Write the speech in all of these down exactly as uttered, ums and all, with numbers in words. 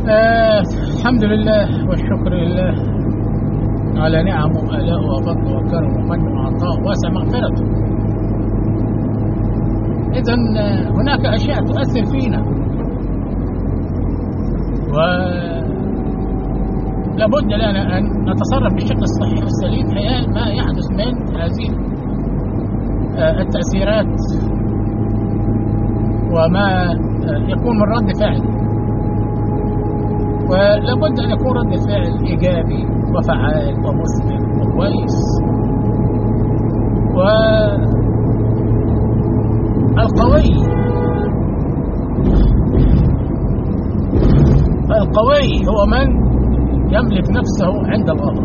آه الحمد لله والشكر لله على نعمه وآلاء وفضل وكرم ومن وعطاء واسع مغفرته. إذن هناك أشياء تؤثر فينا، ولابد لنا أن نتصرف بالشكل الصحيح والسليم حيال ما يحدث من هذه التأثيرات وما يكون من رد فعل. ولابد أن يكون رد الفعل إيجابي وفعال ومثمر وكويس. والقوي القوي هو من يملك نفسه عند الغضب.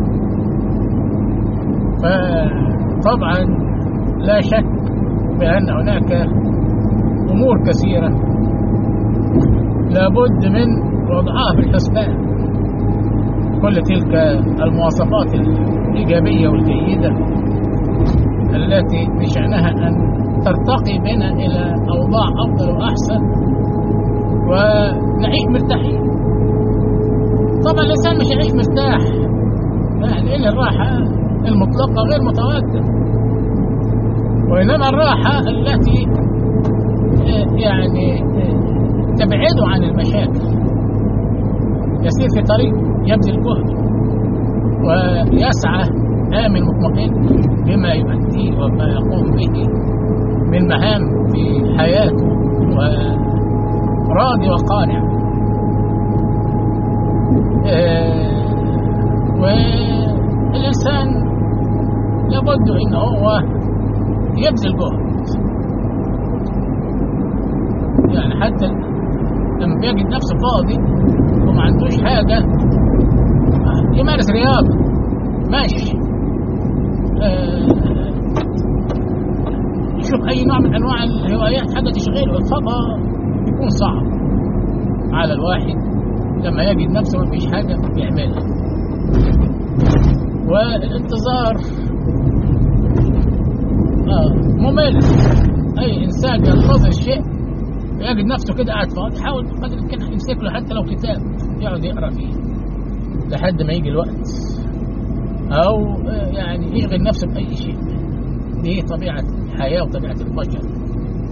فطبعا لا شك بأن هناك أمور كثيرة لابد من وضعها في الحسبان. كل تلك المواصفات الإيجابية والجيدة التي بشأنها أن ترتقي بنا إلى أوضاع أفضل وأحسن ونعيش مرتاحين. طبعا الإنسان مش يعيش مرتاح، لأن الراحة المطلقة غير متواجدة، وإنما الراحة التي يعني تبعده عن المشاكل، يسير في طريق يبذل جهد ويسعى آمن مطمئن بما يؤديه وما يقوم به من مهام في حياته وراضي وقانع. والإنسان لابد إن هو يبذل جهد، يعني حتى لما بيجد نفسه فاضي وما عندوش حاجة يمارس رياضة، ماشي، آه يشوف أي نوع من أنواع الهوايات، حاجة تشغله. الفضاء يكون صعب على الواحد لما يجد نفسه ما فيش حاجة بيعملها. والانتظار آه ممل. أي إنسان ينتظر شيء يجد نفسه كده قاعد فاضي، حاول قدر الإمكان يمسك له حتى لو كتاب يقعد يقرأ فيه لحد ما يجي الوقت، أو يعني يشغل نفسه بأي شيء. دي طبيعة الحياة وطبيعة البشر.